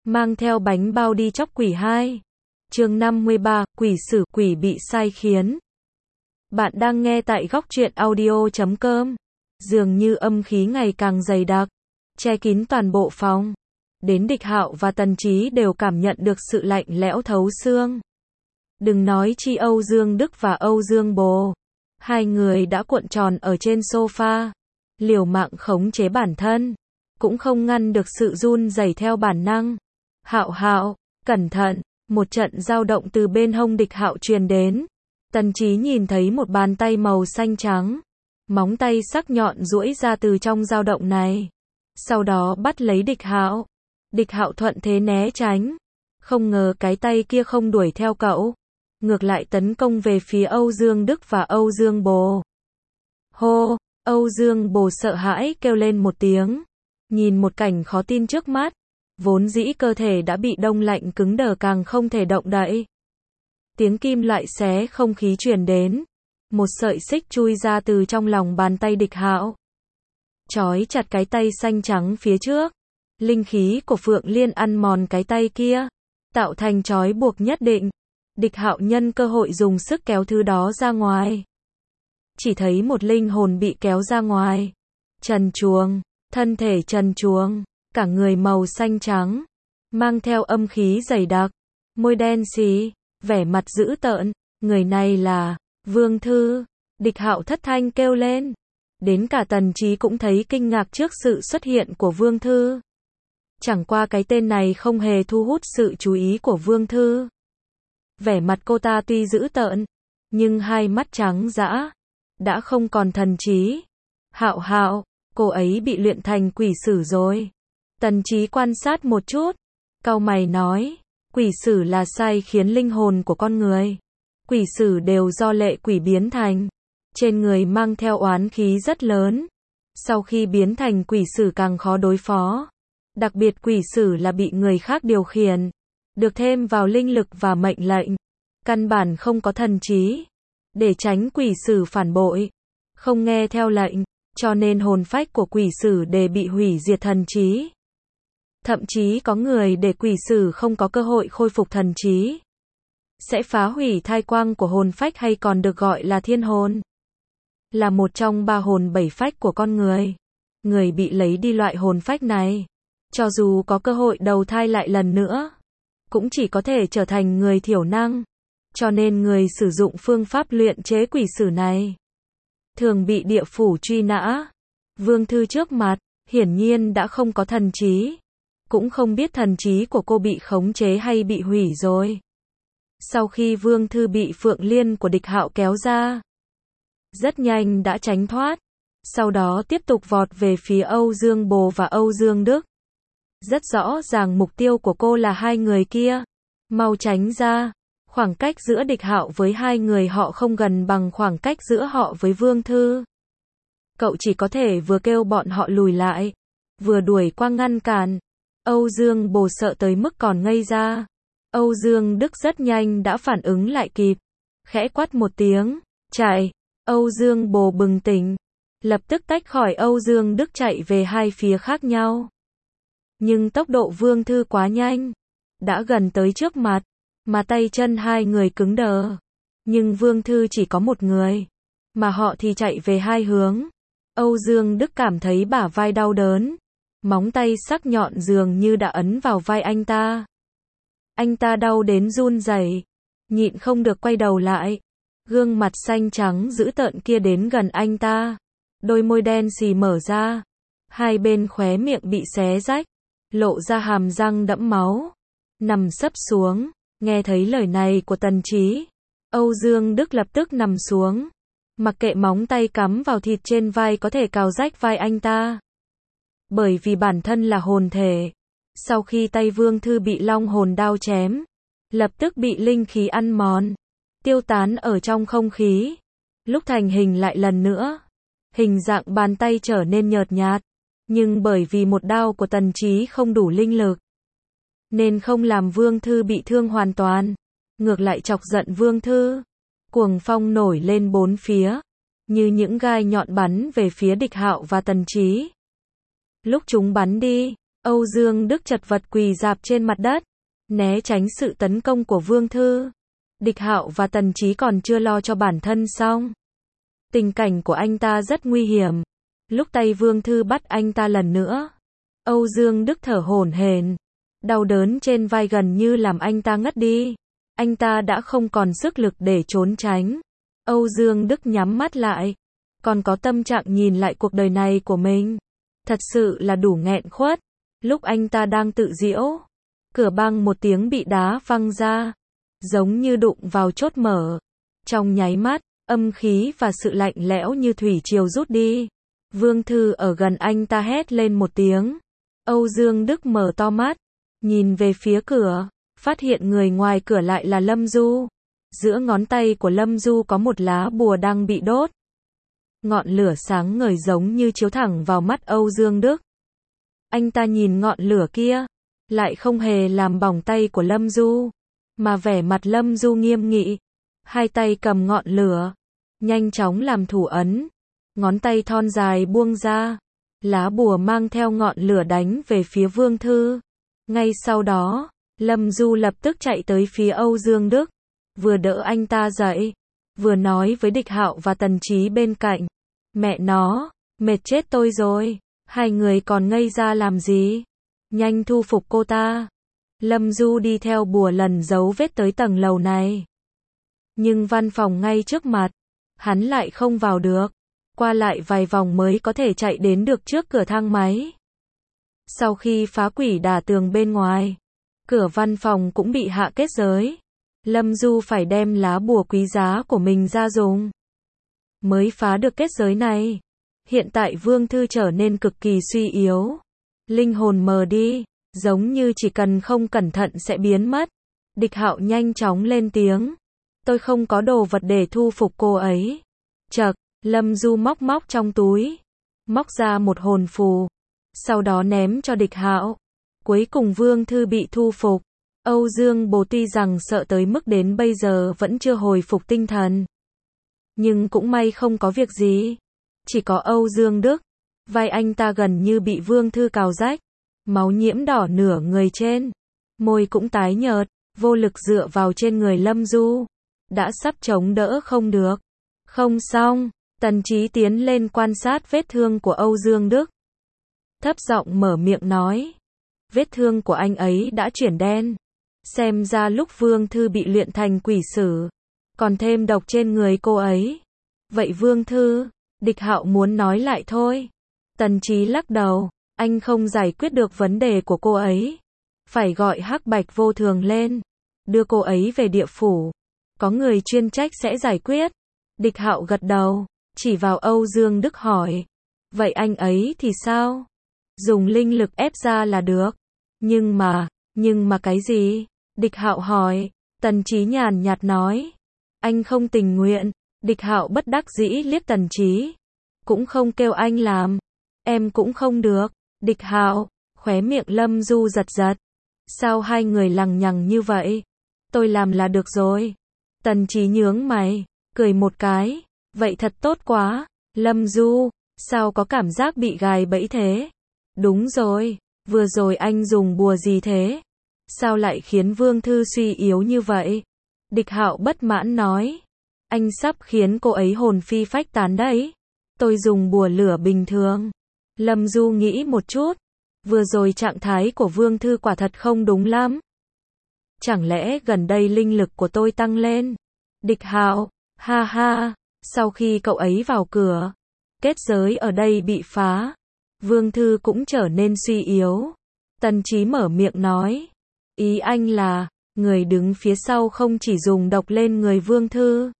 mang theo bánh bao đi chóc quỷ 2. Chương 53, quỷ xử, quỷ bị sai khiến. Bạn đang nghe tại góc truyện audio.com. Dường như âm khí ngày càng dày đặc, che kín toàn bộ phòng. Đến Địch Hạo và Tần Chí đều cảm nhận được sự lạnh lẽo thấu xương. Đừng nói chi Âu Dương Đức và Âu Dương Bồ. Hai người đã cuộn tròn ở trên sofa, liều mạng khống chế bản thân, cũng không ngăn được sự run rẩy theo bản năng. Hạo Hạo, cẩn thận, một trận dao động từ bên hông Địch Hạo truyền đến. Tần Chí nhìn thấy một bàn tay màu xanh trắng, móng tay sắc nhọn duỗi ra từ trong dao động này, sau đó bắt lấy Địch Hạo. Địch Hạo thuận thế né tránh, không ngờ cái tay kia không đuổi theo cậu, ngược lại tấn công về phía Âu Dương Đức và Âu Dương Bồ. Hô, Âu Dương Bồ sợ hãi kêu lên một tiếng, nhìn một cảnh khó tin trước mắt, vốn dĩ cơ thể đã bị đông lạnh cứng đờ càng không thể động đậy. Tiếng kim loại xé không khí truyền đến, một sợi xích chui ra từ trong lòng bàn tay Địch Hạo, trói chặt cái tay xanh trắng phía trước. Linh khí của Phượng Liên ăn mòn cái tay kia, tạo thành trói buộc nhất định. Địch Hạo nhân cơ hội dùng sức kéo thứ đó ra ngoài. Chỉ thấy một linh hồn bị kéo ra ngoài, trần truồng, thân thể trần truồng, cả người màu xanh trắng, mang theo âm khí dày đặc, môi đen xì, vẻ mặt dữ tợn. Người này là Vương Thư. Địch Hạo thất thanh kêu lên. Đến cả Tần Chí cũng thấy kinh ngạc trước sự xuất hiện của Vương Thư. Chẳng qua cái tên này không hề thu hút sự chú ý của Vương Thư. Vẻ mặt cô ta tuy dữ tợn, nhưng hai mắt trắng dã, đã không còn thần trí. Hạo Hạo, cô ấy bị luyện thành quỷ sử rồi. Tần Chí quan sát một chút, cau mày nói, quỷ sử là sai khiến linh hồn của con người. Quỷ sử đều do lệ quỷ biến thành, trên người mang theo oán khí rất lớn. Sau khi biến thành quỷ sử càng khó đối phó. Đặc biệt quỷ sử là bị người khác điều khiển, được thêm vào linh lực và mệnh lệnh, căn bản không có thần trí. Để tránh quỷ sử phản bội, không nghe theo lệnh, cho nên hồn phách của quỷ sử đều bị hủy diệt thần trí. Thậm chí có người để quỷ sử không có cơ hội khôi phục thần trí, sẽ phá hủy thai quang của hồn phách hay còn được gọi là thiên hồn. Là một trong ba hồn bảy phách của con người. Người bị lấy đi loại hồn phách này, cho dù có cơ hội đầu thai lại lần nữa, cũng chỉ có thể trở thành người thiểu năng. Cho nên người sử dụng phương pháp luyện chế quỷ sử này thường bị địa phủ truy nã. Vương Thư trước mặt, hiển nhiên đã không có thần trí, cũng không biết thần trí của cô bị khống chế hay bị hủy rồi. Sau khi Vương Thư bị Phượng Liên của Địch Hạo kéo ra, rất nhanh đã tránh thoát, sau đó tiếp tục vọt về phía Âu Dương Bồ và Âu Dương Đức. Rất rõ ràng mục tiêu của cô là hai người kia. Mau tránh ra. Khoảng cách giữa Địch Hạo với hai người họ không gần bằng khoảng cách giữa họ với Vương Thư. Cậu chỉ có thể vừa kêu bọn họ lùi lại, vừa đuổi qua ngăn cản. Âu Dương Bồ sợ tới mức còn ngây ra. Âu Dương Đức rất nhanh đã phản ứng lại kịp, khẽ quát một tiếng, chạy. Âu Dương Bồ bừng tỉnh, lập tức tách khỏi Âu Dương Đức chạy về hai phía khác nhau. Nhưng tốc độ Vương Thư quá nhanh, đã gần tới trước mặt, mà tay chân hai người cứng đờ. Nhưng Vương Thư chỉ có một người, mà họ thì chạy về hai hướng. Âu Dương Đức cảm thấy bả vai đau đớn, móng tay sắc nhọn dường như đã ấn vào vai anh ta. Anh ta đau đến run rẩy, nhịn không được quay đầu lại. Gương mặt xanh trắng dữ tợn kia đến gần anh ta, đôi môi đen xì mở ra, hai bên khóe miệng bị xé rách, lộ ra hàm răng đẫm máu, nằm sấp xuống. Nghe thấy lời này của Tần Chí, Âu Dương Đức lập tức nằm xuống, mặc kệ móng tay cắm vào thịt trên vai có thể cào rách vai anh ta. Bởi vì bản thân là hồn thể, sau khi tay Vương Thư bị long hồn đao chém, lập tức bị linh khí ăn mòn, tiêu tán ở trong không khí. Lúc thành hình lại lần nữa, hình dạng bàn tay trở nên nhợt nhạt, nhưng bởi vì một đao của Tần Chí không đủ linh lực, nên không làm Vương Thư bị thương hoàn toàn, ngược lại chọc giận Vương Thư. Cuồng phong nổi lên bốn phía, như những gai nhọn bắn về phía Địch Hạo và Tần Chí. Lúc chúng bắn đi, Âu Dương Đức chật vật quỳ rạp trên mặt đất, né tránh sự tấn công của Vương Thư. Địch Hạo và Tần Chí còn chưa lo cho bản thân xong. Tình cảnh của anh ta rất nguy hiểm. Lúc tay Vương Thư bắt anh ta lần nữa, Âu Dương Đức thở hổn hển, đau đớn trên vai gần như làm anh ta ngất đi. Anh ta đã không còn sức lực để trốn tránh. Âu Dương Đức nhắm mắt lại, còn có tâm trạng nhìn lại cuộc đời này của mình. Thật sự là đủ nghẹn khuất. Lúc anh ta đang tự giễu, cửa bang một tiếng bị đá văng ra, giống như đụng vào chốt mở. Trong nháy mắt, âm khí và sự lạnh lẽo như thủy triều rút đi. Vương Thư ở gần anh ta hét lên một tiếng. Âu Dương Đức mở to mắt, nhìn về phía cửa, phát hiện người ngoài cửa lại là Lâm Du. Giữa ngón tay của Lâm Du có một lá bùa đang bị đốt. Ngọn lửa sáng ngời giống như chiếu thẳng vào mắt Âu Dương Đức. Anh ta nhìn ngọn lửa kia, lại không hề làm bỏng tay của Lâm Du, mà vẻ mặt Lâm Du nghiêm nghị. Hai tay cầm ngọn lửa, nhanh chóng làm thủ ấn. Ngón tay thon dài buông ra, lá bùa mang theo ngọn lửa đánh về phía Vương Thư. Ngay sau đó, Lâm Du lập tức chạy tới phía Âu Dương Đức, vừa đỡ anh ta dậy, vừa nói với Địch Hạo và Tần Chí bên cạnh. Mẹ nó, mệt chết tôi rồi, hai người còn ngây ra làm gì? Nhanh thu phục cô ta. Lâm Du đi theo bùa lần dấu vết tới tầng lầu này. Nhưng văn phòng ngay trước mặt, hắn lại không vào được. Qua lại vài vòng mới có thể chạy đến được trước cửa thang máy. Sau khi phá quỷ đả tường bên ngoài, cửa văn phòng cũng bị hạ kết giới. Lâm Du phải đem lá bùa quý giá của mình ra dùng, mới phá được kết giới này. Hiện tại Vương Thư trở nên cực kỳ suy yếu. Linh hồn mờ đi, giống như chỉ cần không cẩn thận sẽ biến mất. Địch Hạo nhanh chóng lên tiếng. Tôi không có đồ vật để thu phục cô ấy. Chậc, Lâm Du móc trong túi, móc ra một hồn phù, sau đó ném cho Địch Hạo. Cuối cùng Vương Thư bị thu phục. Âu Dương Bố tuy rằng sợ tới mức đến bây giờ vẫn chưa hồi phục tinh thần, nhưng cũng may không có việc gì. Chỉ có Âu Dương Đức, vai anh ta gần như bị Vương Thư cào rách, máu nhiễm đỏ nửa người trên, môi cũng tái nhợt, vô lực dựa vào trên người Lâm Du, đã sắp chống đỡ không được. Không xong, Tần Chí tiến lên quan sát vết thương của Âu Dương Đức, thấp giọng mở miệng nói. Vết thương của anh ấy đã chuyển đen. Xem ra lúc Vương Thư bị luyện thành quỷ sử, còn thêm độc trên người cô ấy. Vậy Vương Thư, Địch Hạo muốn nói lại thôi. Tần Chí lắc đầu, anh không giải quyết được vấn đề của cô ấy. Phải gọi Hắc Bạch Vô Thường lên, đưa cô ấy về địa phủ. Có người chuyên trách sẽ giải quyết. Địch Hạo gật đầu, chỉ vào Âu Dương Đức hỏi. Vậy anh ấy thì sao? Dùng linh lực ép ra là được. Nhưng mà cái gì? Địch Hạo hỏi. Tần Chí nhàn nhạt nói. Anh không tình nguyện. Địch Hạo bất đắc dĩ liếc Tần Chí. Cũng không kêu anh làm. Em cũng không được. Địch Hạo, khóe miệng Lâm Du giật giật. Sao hai người lằng nhằng như vậy? Tôi làm là được rồi. Tần Chí nhướng mày, cười một cái. Vậy thật tốt quá. Lâm Du, sao có cảm giác bị gài bẫy thế? Đúng rồi, vừa rồi anh dùng bùa gì thế? Sao lại khiến Vương Thư suy yếu như vậy? Địch Hạo bất mãn nói. Anh sắp khiến cô ấy hồn phi phách tán đấy. Tôi dùng bùa lửa bình thường. Lâm Du nghĩ một chút. Vừa rồi trạng thái của Vương Thư quả thật không đúng lắm. Chẳng lẽ gần đây linh lực của tôi tăng lên? Địch Hạo, ha ha, sau khi cậu ấy vào cửa, kết giới ở đây bị phá. Vương Thư cũng trở nên suy yếu. Tần Chí mở miệng nói. Ý anh là, người đứng phía sau không chỉ dùng độc lên người Vương Thư,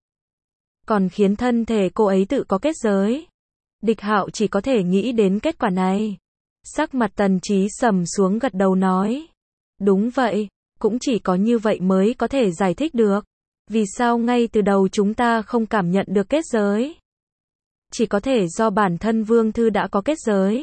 còn khiến thân thể cô ấy tự có kết giới. Địch Hạo chỉ có thể nghĩ đến kết quả này. Sắc mặt Tần Chí sầm xuống gật đầu nói. Đúng vậy, cũng chỉ có như vậy mới có thể giải thích được. Vì sao ngay từ đầu chúng ta không cảm nhận được kết giới? Chỉ có thể do bản thân Vương Thư đã có kết giới.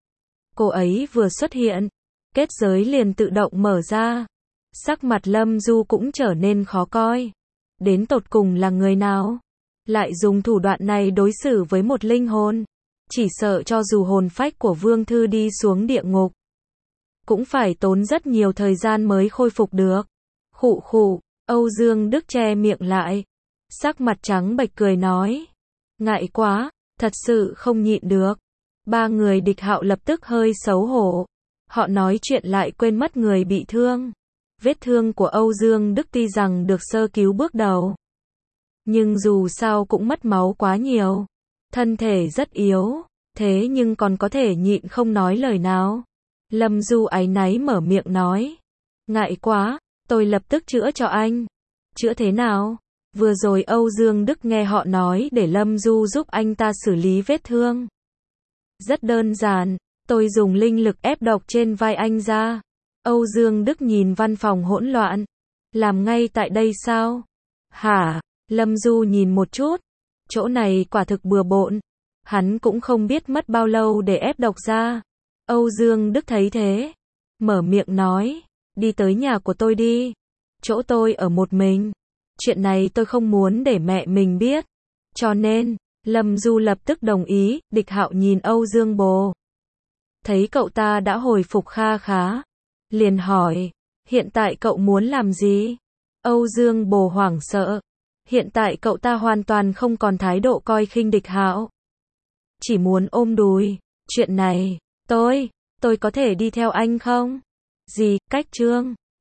Cô ấy vừa xuất hiện, kết giới liền tự động mở ra. Sắc mặt Lâm Du cũng trở nên khó coi. Đến tột cùng là người nào lại dùng thủ đoạn này đối xử với một linh hồn? Chỉ sợ cho dù hồn phách của Vương Thư đi xuống địa ngục, cũng phải tốn rất nhiều thời gian mới khôi phục được. Khụ khụ, Âu Dương Đức che miệng lại, sắc mặt trắng bệch cười nói. Ngại quá, thật sự không nhịn được. Ba người Địch Hạo lập tức hơi xấu hổ. Họ nói chuyện lại quên mất người bị thương. Vết thương của Âu Dương Đức tuy rằng được sơ cứu bước đầu, nhưng dù sao cũng mất máu quá nhiều. Thân thể rất yếu, thế nhưng còn có thể nhịn không nói lời nào. Lâm Du áy náy mở miệng nói. Ngại quá, tôi lập tức chữa cho anh. Chữa thế nào? Vừa rồi Âu Dương Đức nghe họ nói để Lâm Du giúp anh ta xử lý vết thương. Rất đơn giản, tôi dùng linh lực ép độc trên vai anh ra. Âu Dương Đức nhìn văn phòng hỗn loạn. Làm ngay tại đây sao? Hả? Lâm Du nhìn một chút. Chỗ này quả thực bừa bộn. Hắn cũng không biết mất bao lâu để ép độc ra. Âu Dương Đức thấy thế, mở miệng nói. Đi tới nhà của tôi đi. Chỗ tôi ở một mình. Chuyện này tôi không muốn để mẹ mình biết. Cho nên, Lâm Du lập tức đồng ý. Địch Hạo nhìn Âu Dương Bồ. Thấy cậu ta đã hồi phục kha khá. Liền hỏi, hiện tại cậu muốn làm gì? Âu Dương Bồ hoảng sợ. Hiện tại cậu ta hoàn toàn không còn thái độ coi khinh Địch Hạo. Chỉ muốn ôm đùi. Chuyện này, tôi có thể đi theo anh không? Gì, cách Trương?